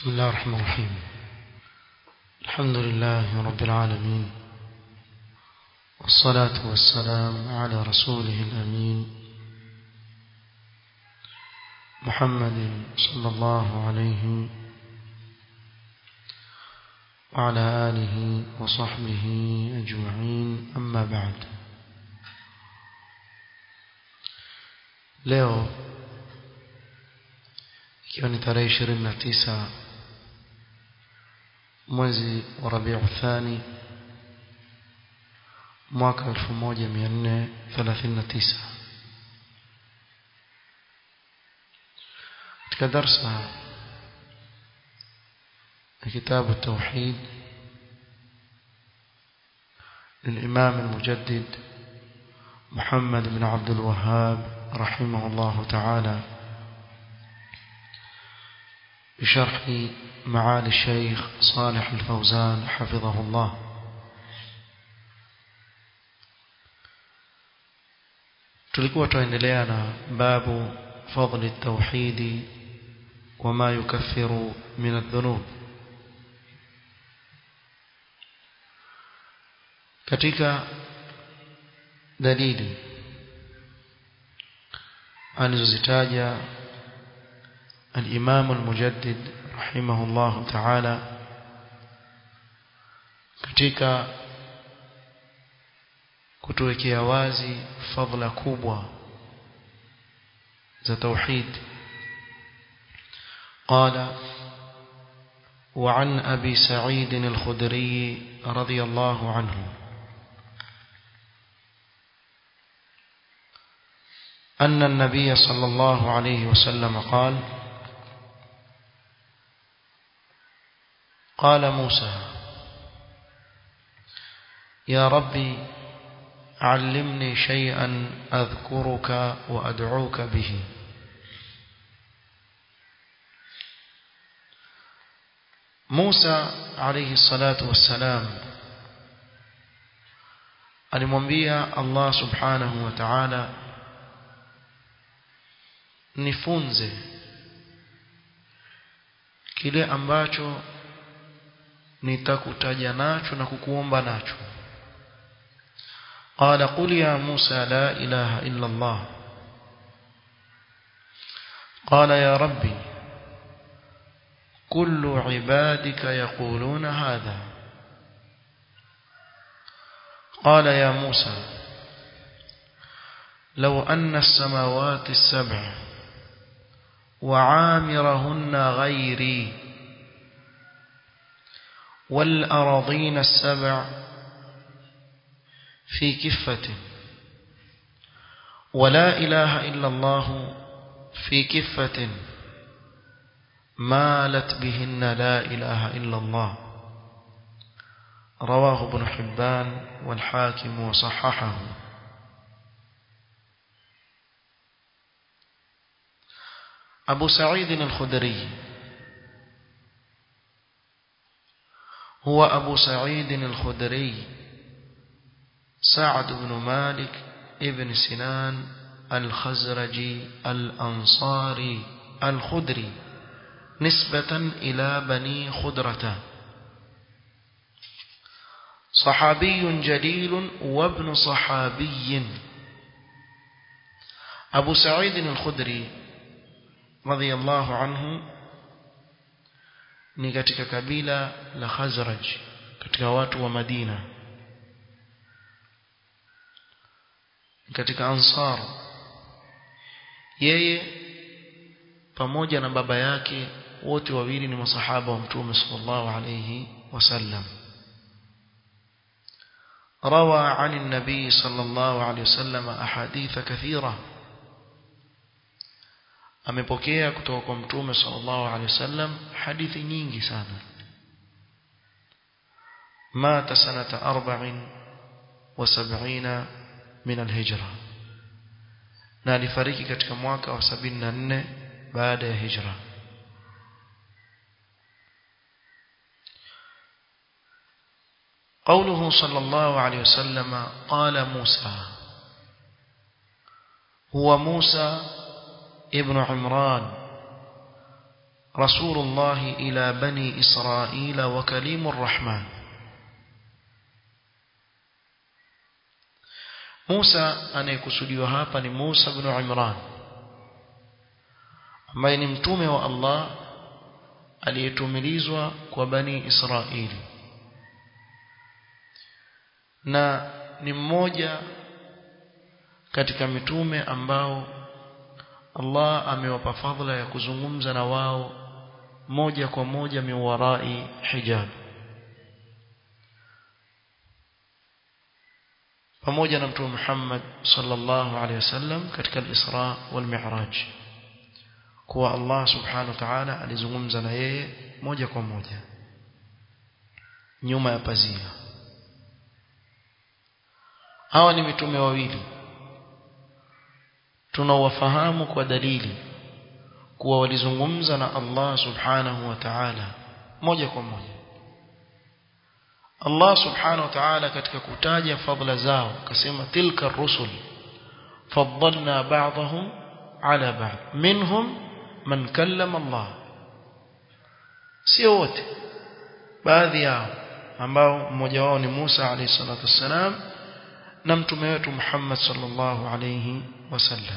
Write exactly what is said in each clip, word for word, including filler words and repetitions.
بسم الله الرحمن الرحيم. الحمد لله رب العالمين، والصلاة والسلام على رسوله الأمين محمد صلى الله عليه وعلى آله وصحبه أجمعين، أما بعد. leo ikiwa ni tarehe ishirini na tisa mwezi wa Rabiul Thani mwaka elfu moja mia nne thelathini na tisa, katika darsa ya kitabu Tauhid للإمام المجدد محمد بن عبد الوهاب رحمه الله تعالى بشرح معالي الشيخ صالح الفوزان حفظه الله. tulikuwa tuendelea na babu fadli at-tauhid wama yukaffiru min adh-dhunub. katika dalili alizozitaja al-Imam al-Mujaddid rahimahullah ta'ala katika kutuwekea wazi fadhila kubwa za tauhid. قال: وعن أبي سعيد الخدري رضي الله عنه أن النبي صلى الله عليه وسلم قال: قال موسى: يا ربي علمني شيئا أذكرك وأدعوك به. موسى عليه الصلاة والسلام alimwambia Allah subhanahu wa ta'ala, nifunze kile ambacho nitakutaja nacho na kukuomba nacho. قال: قل يا موسى لا إله إلا الله. قال: يا ربي كل عبادك يقولون هذا. قال: يا موسى لو أن السماوات السبع وعامرهن غيري والأراضين السبع في كفة ولا إله إلا الله في كفة مالت بهن لا إله إلا الله. رواه ابن حبان والحاكم وصححه. أبو سعيد الخدري هو أبو سعيد الخدري سعد بن مالك ابن سنان الخزرجي الأنصاري الخدري نسبة إلى بني خدرة، صحابي جليل وابن صحابي. أبو سعيد الخدري رضي الله عنه ni katika kabila la Khazraj, katika watu wa Madina, katika Ansar. Yeye pamoja na baba yake wote wawili ni masahaba wa Mtume sallallahu alayhi wasallam. روى عن النبي صلى الله عليه وسلم أحاديث كثيرة. amepokea kutoka kwa Mtume sallallahu alayhi wasallam hadithi nyingi sana. mata sanata arba'in wa sab'ina min al-hijra, na alifariki katika mwaka wa sabini na nne baada ya hijra. قوله صلى الله عليه وسلم قال موسى، هو موسى ابن عمران رسول الله إلى بني إسرائيل وكليم الرحمن. موسى anayekusudiwa hapa ni Musa ibn Imran ambaye ni mtume wa Allah aliyetumilizwa kwa bani Israili na ni mmoja katika mitume ambao Allah amewapa fadhila ya kuzungumza na wao moja kwa moja miwarai hijab, pamoja na mtume Muhammad sallallahu alaihi wasallam katika al-Isra wal Mi'raj, kwa Allah subhanahu wa ta'ala alizungumza na yeye moja kwa moja nyuma ya pazia. Hawa ni mitume wawili tunawafahamu kwa dalili kuwa walizungumza na Allah subhanahu wa ta'ala moja kwa moja. Allah subhanahu wa ta'ala katika kutaja fadhila zao akasema tilka ar-rusul faddalna ba'dahum ala ba'd minhum man kallama Allah, sio wote, baadhi yao ambao mmoja wao ni Musa alayhi salatu wassalam na mtume wetu Muhammad sallallahu alayhi wasallam.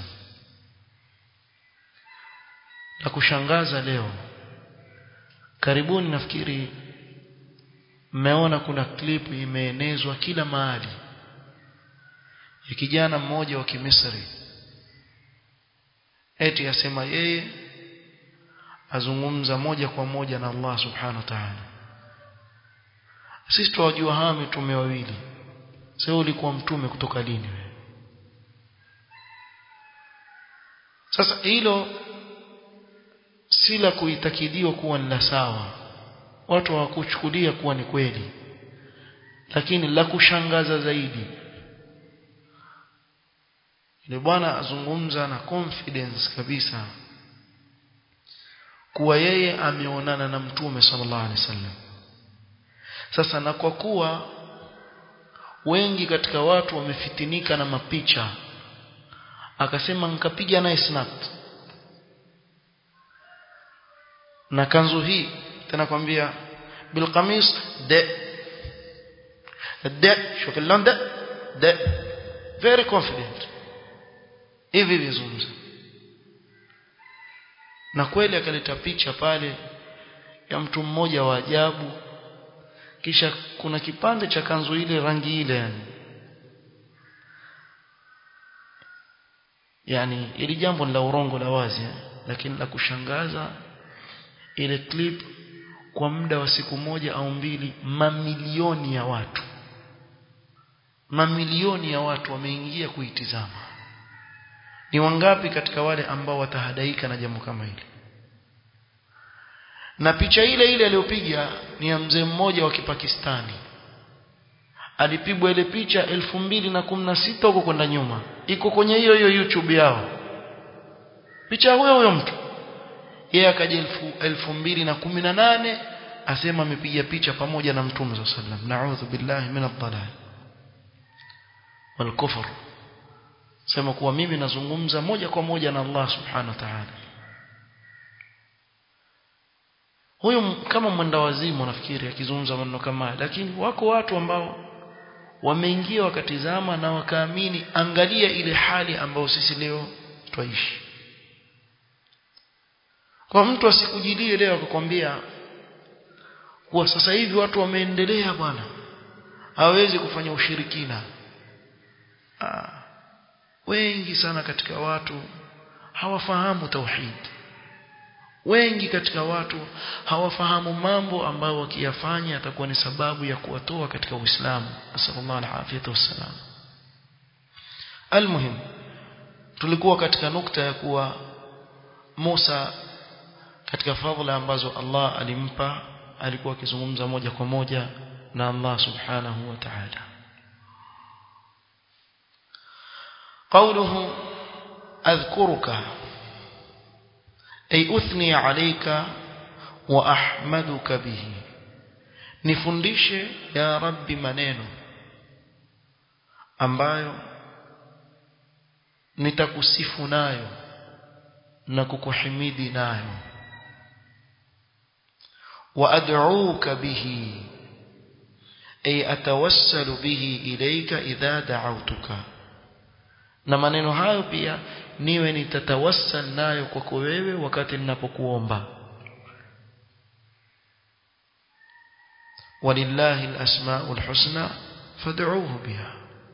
Na kushangaza leo karibuni, nafikiri mmeona kuna clip imeenezwa kila mahali ya kijana mmoja wa Kimisri eti asema yeye azungumza moja kwa moja na Allah subhanahu wa ta'ala. Sisi tunajua hawa mitume wawili, sasa ulikuwa mtume kutoka lini wewe? Sasa hilo si la kuitakidiwa kuwa ni la sawa, watu hawakuchukulia kuwa ni kweli, lakini la kushangaza zaidi ile bwana azungumza na confidence kabisa kuwa yeye ameonana na mtume sallallahu alaihi wasallam. Sasa na kwa kuwa wengi katika watu wamefitinika na mapicha, akasema nikapiga naye snap na kanzu hii, tena kwambia bil qamis de de شوف اللون ده ده very confident hivi vizungumza. Na kweli akaleta picha pale ya mtu mmoja wa ajabu, kisha kuna kipande cha kanzu ile rangi ile, yani yani ili jambo la urongo la wazi, lakini la kushangaza ile clip kwa muda wa siku moja au mbili mamilioni ya watu mamilioni ya watu wameingia kuitizama. Ni wangapi katika wale ambao watahadaika na jambo kama hili? Na picha ile ile aliyopiga ni ya mzee mmoja wa Kipakistani, alipigwa ile picha elfu mbili na kumi na sita huko kwenda nyuma, iko kwenye hiyo hiyo YouTube yao, picha huyo huyo mtu. Yeye akaja elfu mbili na kumi na nane asema amepiga picha pamoja na mtume sallallahu alaihi wasallam. Na'udhu billahi minadh-dhalal wal kufr, sema kuwa mimi nazungumza moja kwa moja na Allah subhanahu wa ta'ala. Huyo kama mwenda wazimu nafikiri akizungumza maneno kama, lakini wako watu ambao wameingia wakatizama na wakaamini. Angalia ile hali ambayo sisi leo twaishi. Kwa mtu asikujilie leo akakwambia kuwa sasa hivi watu wameendelea bwana, hawezi kufanya ushirikina. Ah, wengi sana katika watu hawafahamu tauhid. Wengi katika watu hawafahamu mambo ambayo wakiyafanya yatakuwa ni sababu ya kuwatoa katika Uislamu. Sallallahu alaihi wasallam. Almuhim, tulikuwa katika nukta ya kuwa Musa katika fadhila ambazo Allah alimpa alikuwa akizungumza moja kwa moja na Allah subhanahu wa ta'ala. قوله أذكرك أي أثني عليك وأحمدك به, nifundishe ya Rabbi maneno ambayo nitakusifu nayo na kukuhimidi nayo. wa ad'uka bihi ay atawassalu bihi ilayka idha da'awtuka na maneno hayo pia niwe nitatawassal nayo kwako wewe wakati ninapokuomba walillahi alasmaul husna fad'uuhu biha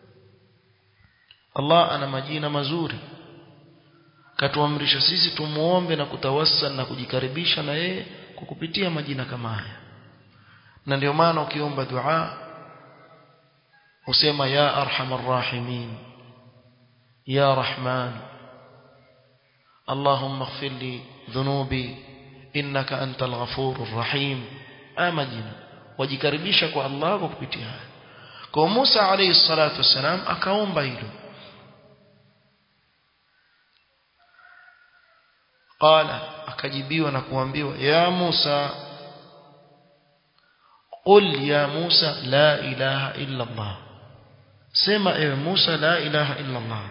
Allah ana majina mazuri katuamrisha sisi tumuombe na kutawassal na kujikaribisha na yeye kwa kupitia majina kama haya na ndio maana ukiomba dua usema ya arhamar rahimin ya rahman Allahumma ighfir li dhunubi innaka antal ghafurur rahim amajina wajikaribisha kwa Allah kwa kupitia haya kwa Musa alayhi salatu wasalam akaomba hilo qala akajibiwa na kuambiwa ya Musa qul ya Musa la ilaha illa Allah sema ewe Musa la ilaha illa Allah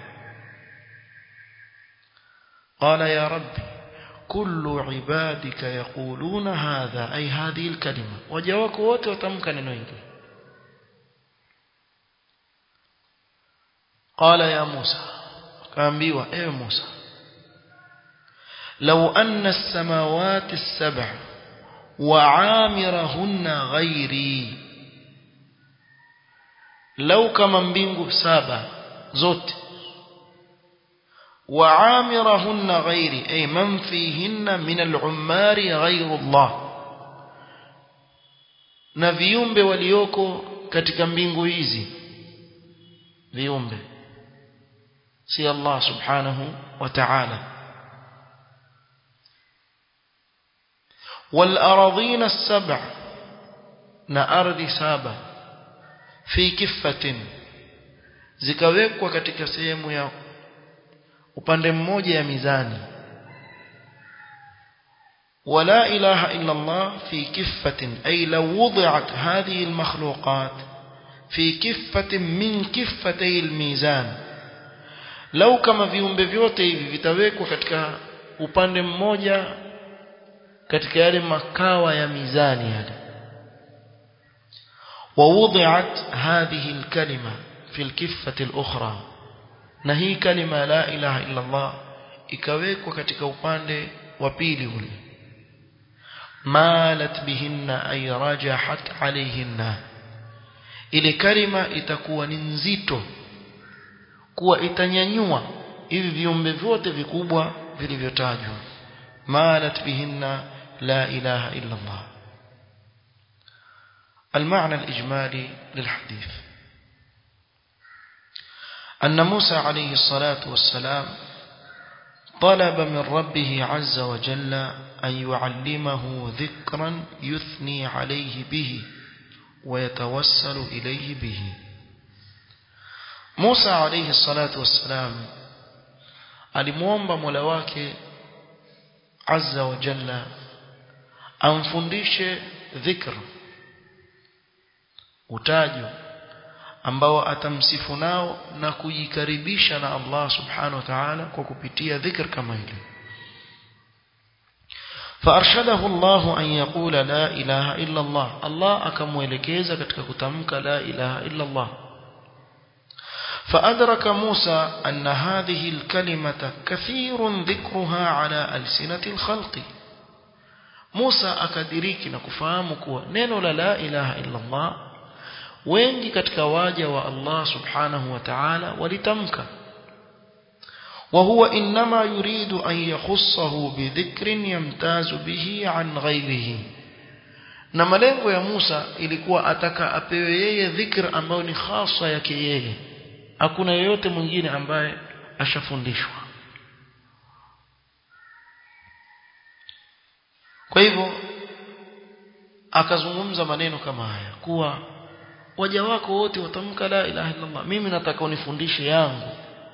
qala ya rabbi kullu ibadika yaquluna hadha ay hadhihi alkalima waja wako wote watamka neno hili qala ya Musa kaambiwa ewe Musa law anna as-samawati as-sab'a وعامرهن غيري لو كما mbingu saba zote وعامرهن غيري أي من فيهن من العمار غير الله na viumbe walioko katika mbingu hizi viumbe si Allah subhanahu wa ta'ala والأراضين السبع نأرض سابع في كفة zikawekwa katika sehemu ya upande mmoja ya mizani ولا إله إلا الله في كفة أي لو وضعت هذه المخلوقات في كفة من كفتي الميزان لو كما viumbe vyote hivi vitawekwa katika upande mmoja katika yale makawa ya mizani yale ووضعت هذه الكلمة في الكفة الأخرى na hii kalima la ilaha illa Allah ikawekwa katika upande wa pili ule malat bihinna ay rajahat alayhinna ile kalima itakuwa ni nzito kuwa itanyanyua hivi viumbe vyote vikubwa vilivyotajwa malat bihinna لا إله إلا الله المعنى الإجمالي للحديث أن موسى عليه الصلاة والسلام طلب من ربه عز وجل أن يعلمه ذكرا يثني عليه به ويتوسل إليه به موسى عليه الصلاة والسلام alimuomba Mola wake azza wa jalla amfundishe dhikr utajo ambao atamsifu nao na kujikaribisha na Allah subhanahu wa ta'ala kwa kupitia dhikr kama ile فارشده الله أن يقول لا إله إلا الله الله akamwelekeza katika kutamka la ilaha illa Allah فأدرك موسى أن هذه الكلمة كثير ذكرها على ألسنة الخلق موسى akadiriki na kufahamu kuwa neno la la ilaha illa Allah wengi katika waja wa Allah subhanahu wa ta'ala walitamka وهو إنما يريد أن يخصه بذكر يمتاز به عن غيره na malengo ya Musa ilikuwa ataka apewe yeye dhikr ambao ni khasa yake yeye hakuna yeyote mwingine ambaye ashafundishwa kwa hivyo akazungumza maneno kama haya kuwa waja wako wote watamka la ilaha illa Allah mimi nataka unifundishe yangu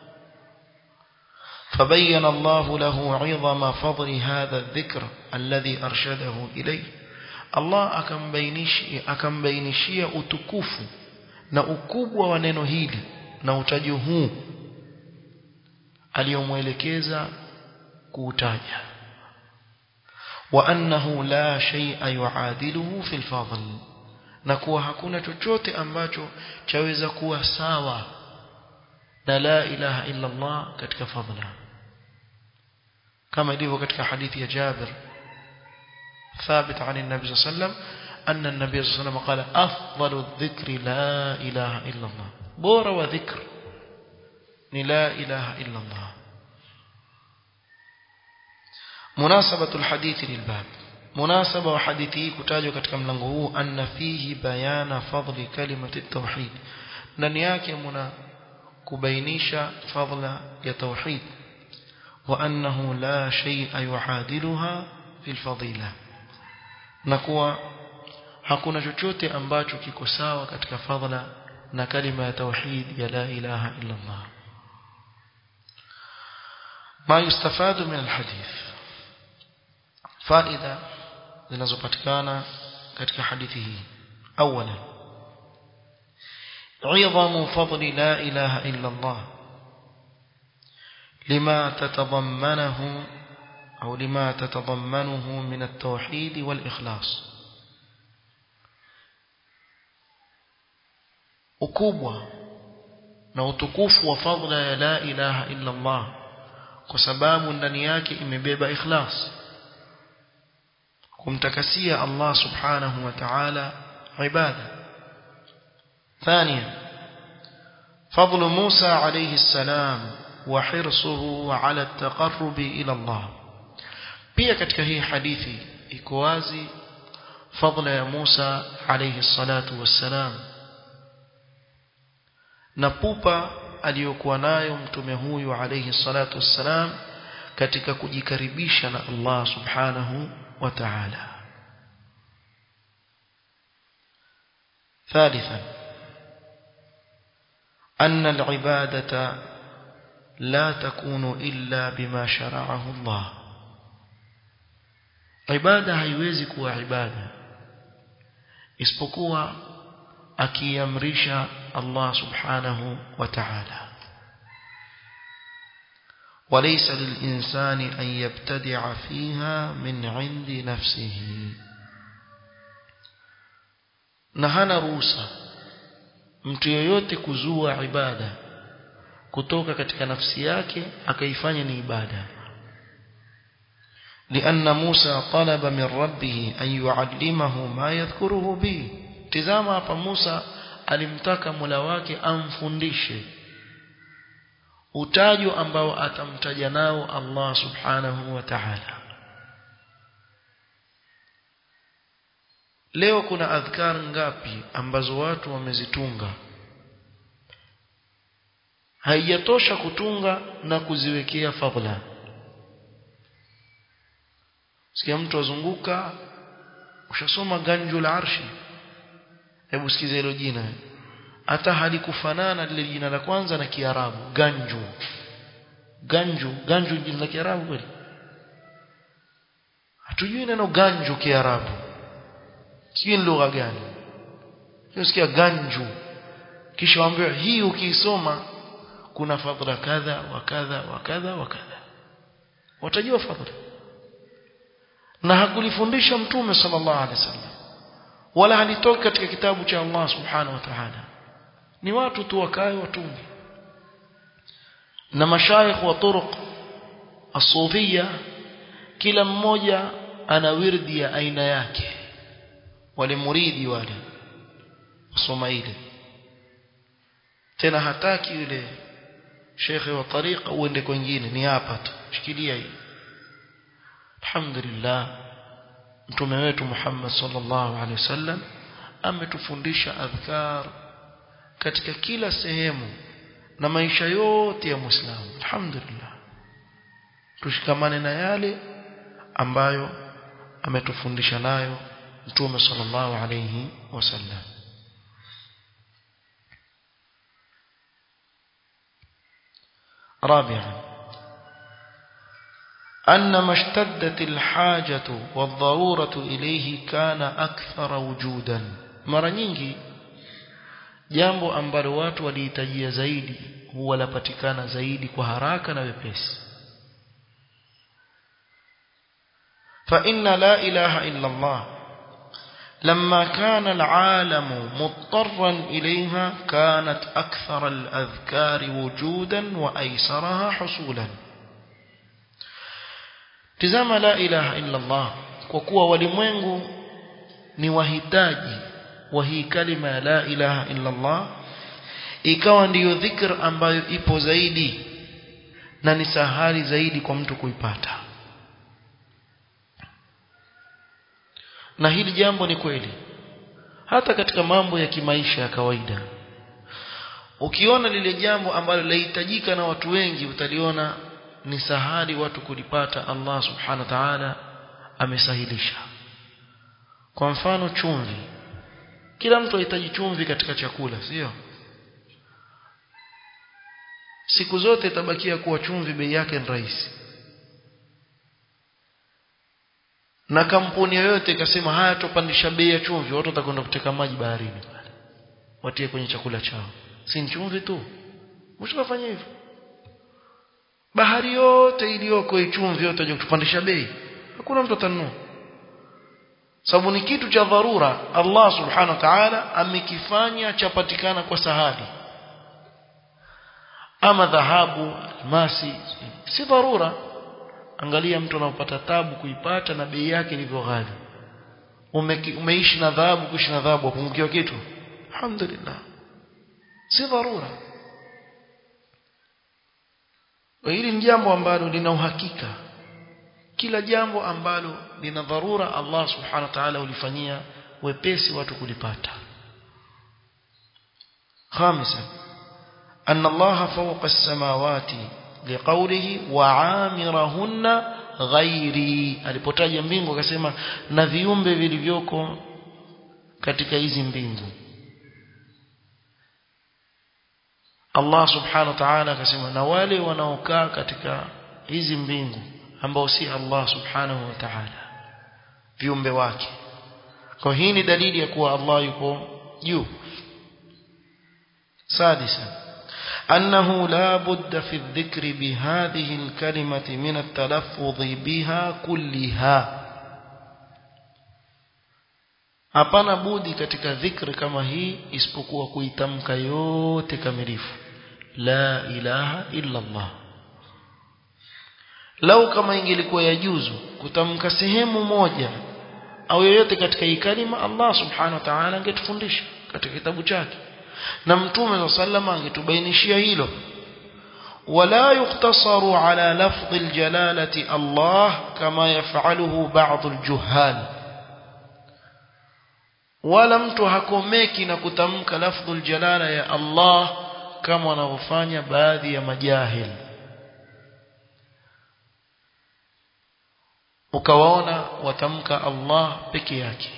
فبين الله له عظم فضل هذا الذكر الذي أرشده إليه الله akambainishia akambainishia utukufu na ukubwa wa neno hili na utaji huu aliyomuelekeza kuutaja wa annahu la shay'a yu'adiluhu fil fadl, na kuwa hakuna chochote ambacho chaweza kuwa sawa na la ilaha illa Allah katika fadhila, kama ilivyo katika hadithi ya Jabir ثابت عن النبي صلى الله عليه وسلم أن النبي صلى الله عليه وسلم قال أفضل الذكر لا إله إلا الله، بورا وذكر لا إله إلا الله. مناسبة الحديث للباب، مناسبة وحديثه كتاجه katika mlango huu أن فيه بيان فضل كلمة التوحيد، ndani yake mna kubainisha fadhila ya tauhid, وأنه لا شيء يعادلها في الفضيلة, na kuwa hakuna chochote ambacho kiko sawa katika fadhila na kalima ya tauhid ya la ilaha illa Allah. ما يستفاد من الحديث، فائدة zinazopatikana katika hadithi hii. أولا عظم فضل لا إله إلا الله لما تتضمنه أو لما تتضمنه من التوحيد والإخلاص. ukubwa na utukufu wa fadhila ya la ilaha illa Allah kwa sababu ndani yake imebeba ikhlas, kumtakasia Allah subhanahu wa ta'ala ibada. ثانيا فضل موسى عليه السلام وحرصه على التقرب إلى الله. pia katika hii hadithi iko wazi fadhila ya Musa alayhi salatu wassalam na pupa aliyokuwa nayo mtume huyu alayhi salatu wassalam katika kujikaribisha na Allah subhanahu wa ta'ala. ثالثا أن العبادة لا تكون إلا بما شرعه الله. عبادة haiwezi kuwa ibada isipokuwa akiamrisha Allah subhanahu wa ta'ala. وليس للإنسان أن يبتدع فيها من عند نفسه. na hana ruhusa mtu yeyote kuzua ibada kutoka katika nafsi yake akaifanya ni ibada. لأن موسى طلب من ربه أن يعلمه ما يذكره به. tazama hapa Musa alimtaka Mola wake amfundishe utajo ambao atamtaja nao Allah subhanahu wa ta'ala. leo kuna adhkar ngapi ambazo watu wamezitunga, haijatosha kutunga na kuziwekea fadhila. sikia mtu azunguka ushasoma ganjul arshi, hebu sikiza hilo jina, hata halikufanana lile jina la kwanza na Kiarabu. ganju ganju ganju jina la Kiarabu kweli? hatujui neno ganju Kiarabu, sijui ni lugha gani. Sikia ganju kisha waambiwa hii ukiisoma kuna fadhila kadha wa kadha wa kadha wa kadha, watajua fadhila. na hakulifundisha mtume sallallahu alaihi wasallam wala halitoka katika kitabu cha Allah subhanahu wa ta'ala, ni watu tu wakae watungi. na mashayikh wa turuq as-sufiyya kila mmoja ana wirdi ya aina yake, wale muridi wale soma ile tena hataki yule shekhe wa tariqa uende kwingine, ni hapa tu shikilia hii. alhamdulillah mtume wetu Muhammad sallallahu alaihi wasallam ametufundisha adhkar katika kila sehemu na maisha yote ya Muislamu. alhamdulillah tushikamane na yale ambayo ametufundisha nayo mtume sallallahu alayhi wasallam. رابعا أن ما اشتدت الحاجة والضرورة إليه كان أكثر وجودا. mara nyingi jambo ambalo watu walihitajia zaidi huwa lapatikana zaidi kwa haraka na wepesi. فإن لا إله إلا الله لما كان العالم مضطرا إليها كانت أكثر الأذكار وجودا وأيسرها حصولا. تزام لا إله إلا الله وكوا ولمwengu ni wahitaji wa hii kalima la ilaha illa Allah, ikawa ndiyo dhikr ambayo ipo zaidi na ni sahali zaidi kwa mtu kuipata. Na hili jambo ni kweli hata katika mambo ya kimaisha ya kawaida. Ukiona lile jambo ambalo lahitajika na watu wengi, utaliona ni sahali watu kulipata. Allah subhanahu wa ta'ala amesahilisha. Kwa mfano chumvi, kila mtu anahitaji chumvi katika chakula, sio? Siku zote itabakia kuwa chumvi bei yake ni rahisi. Na kampuni yoyote ikasema haya tupandisha bei ya chumvi, watu watakwenda kuteka maji baharini pale, watie kwenye chakula chao. Si chumvi tu, mshafanya hivyo. Bahari yote iliyoko chumvi yote waje kutupandisha bei, hakuna mtu atanunua. Sababu ni kitu cha dharura, Allah subhanahu wa ta'ala amekifanya chapatikana kwa sahali. Ama dhahabu, masi, si dharura. Angalia mtu anapata tabu kuipata na bei yake ilivyo ghali. Ume, umeishi na dhahabu, kuishi na dhahabu upungukiwa kitu? Alhamdulillah. Si dharura. Kwa hili ni jambo ambalo lina uhakika. Kila jambo ambalo lina dharura Allah subhanahu wa ta'ala ulifanyia wepesi watu kulipata. Khamisa, anna Allah fawqa as-samawati liqawlihi wa'amirahunna ghairi. Alipotaja mbingu akasema na viumbe vilivyoko katika hizi mbingu. Allah subhanahu wa ta'ala akasema na wale wanaokaa katika hizi mbingu ambao si Allah subhanahu wa ta'ala, viumbe wake. Kwa hii ni dalili ya kuwa Allah yupo juu. Sadisa, أنه لا بد في الذكر بهذه الكلمة من التلفظ بها كلها. hapana budi katika dhikri kama hii isipokuwa kuitamka yote kamilifu, la ilaha illa Allah. Lau kama ingelikuwa yajuzu kutamka sehemu moja au yoyote katika hii kalima, Allah subhanahu wa ta'ala angetufundisha katika kitabu chake, na mtume sallallahu angetubainishia hilo. wala yuktasaru ala lafdh aljalalati Allah kama yafaluhu ba'd aljuhal. wala mtu hakomeki na kutamka lafdh aljalala ya Allah kama wanavyofanya baadhi ya majahil. Ukawaona watamka Allah peke yake.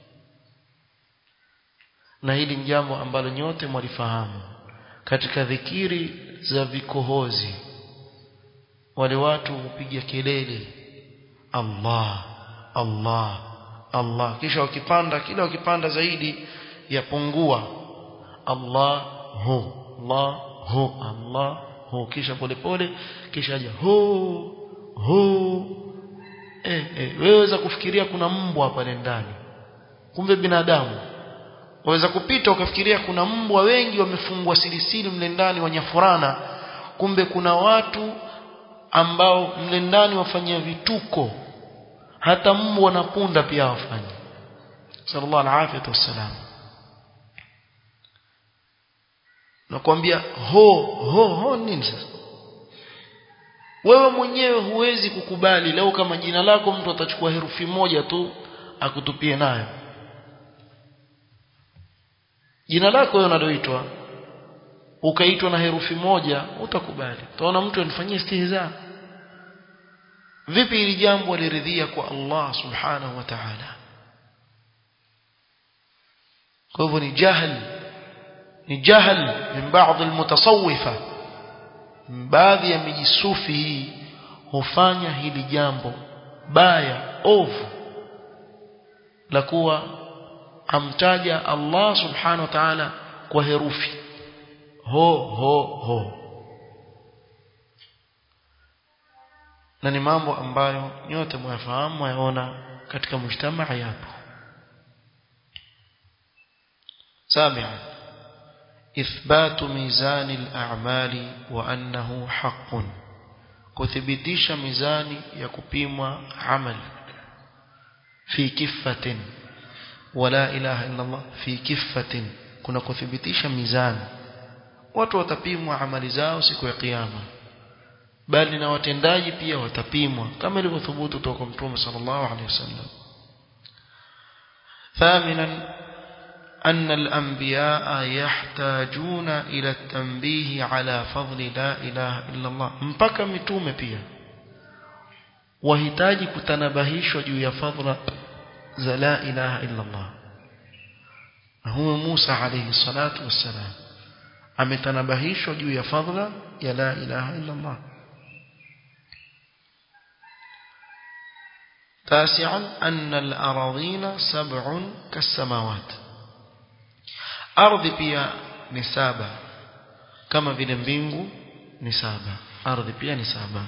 Na hili ni jambo ambalo nyote mwalifahamu. Katika dhikiri za vikohozi, wale watu hupiga kelele Allah Allah Allah, kisha wakipanda, kila wakipanda zaidi yapungua Allah hu Allah hu Allah hu, kisha pole pole kisha aja hu hu. Eh, eh, weweza kufikiria kuna mbwa pale ndani, kumbe binadamu. Waweza kupita ukafikiria kuna mbwa wengi wamefungwa silisili mle ndani wanyafurana, kumbe kuna watu ambao mle ndani wafanyia vituko, hata mbwa na punda pia wafanya. Sallallahu alaihi wasallam. Nakwambia ho ho ho nini sasa? Wewe mwenyewe huwezi kukubali leo kama jina lako mtu atachukua herufi moja tu akutupie nayo. Jina lako wewe unaloitwa ukaitwa na herufi moja, utakubali? Utaona mtu anifanyia istihza. Vipi hili jambo aliridhia kwa Allah subhanahu wa ta'ala? Kwa hivyo ni jahl, ni jahl min baadhi almutasawwifa. Baadhi ya mijisufi hii hufanya hili jambo baya ovu la kuwa amtaja Allah subhanahu wa ta'ala kwa herufi ho ho ho. na ni mambo ambayo nyote mwafahamu yaona katika mujtamaa yapo. سابعا إثبات ميزان الأعمال وأنه حق كثبتيش ميزان يكبيم عمل في كفة ولا إله إلا الله في كفة كنا كثبتيش ميزان watu watapimwa amali zao siku ya kiyama, bali na watendaji pia watapimwa kama ilivyothubutu kutoka Mtume sallallahu alaihi wasallam. ثامنا أن الأنبياء يحتاجون إلى التنبيه على فضل لا إله إلا الله. mpaka mitume pia wahitaji kutanabahishwa juu ya fadhila za la ilaha illa Allah. na huyo Musa alayhi salatu wassalam ametanabahishwa juu ya fadhila ya la ilaha illa Allah. تاسعا أن الأراضين سبع كالسماوات. ardhi pia ni saba kama vile mbingu ni saba, ardhi pia ni saba.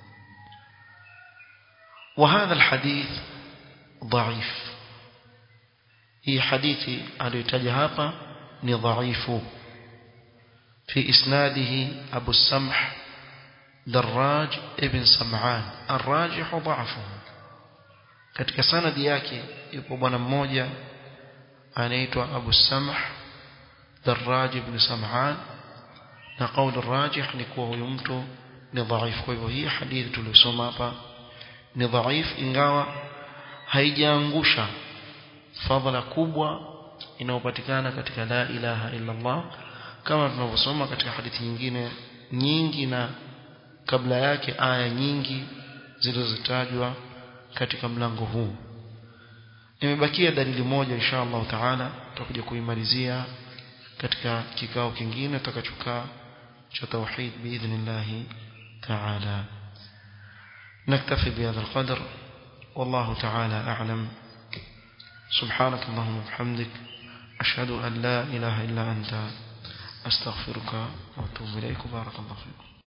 وهذا الحديث ضعيف. هي حديثي aliyotaja hapa ni dhaifu. في اسناده ابو السمح دراج ابن سمعان الراجح ضعفه. katika sanadi yake yupo bwana mmoja anaitwa Abu Samh Darraj ibn Sam'an, na kauli الراجح ni kuwa huyu mtu ni dhaif. Kwa hivyo hii hadithi tulisoma hapa ni dhaif, ingawa haijaangusha fadhila kubwa inayopatikana katika la ilaha illa Allah, kama tunavyosoma katika hadithi nyingine nyingi na kabla yake aya nyingi zilizotajwa katika mlango huu. Imebakia dalili moja insha Allah taala, tutakuja kuimalizia katika kikao kingine tutakachokaa cha tauhid biidhnillah taala. نكتفي بهذا القدر والله تعالى أعلم. سبحانك اللهم وبحمدك أشهد أن لا إله إلا أنت أستغفرك وأتوب إليك. بارك الله فيكم.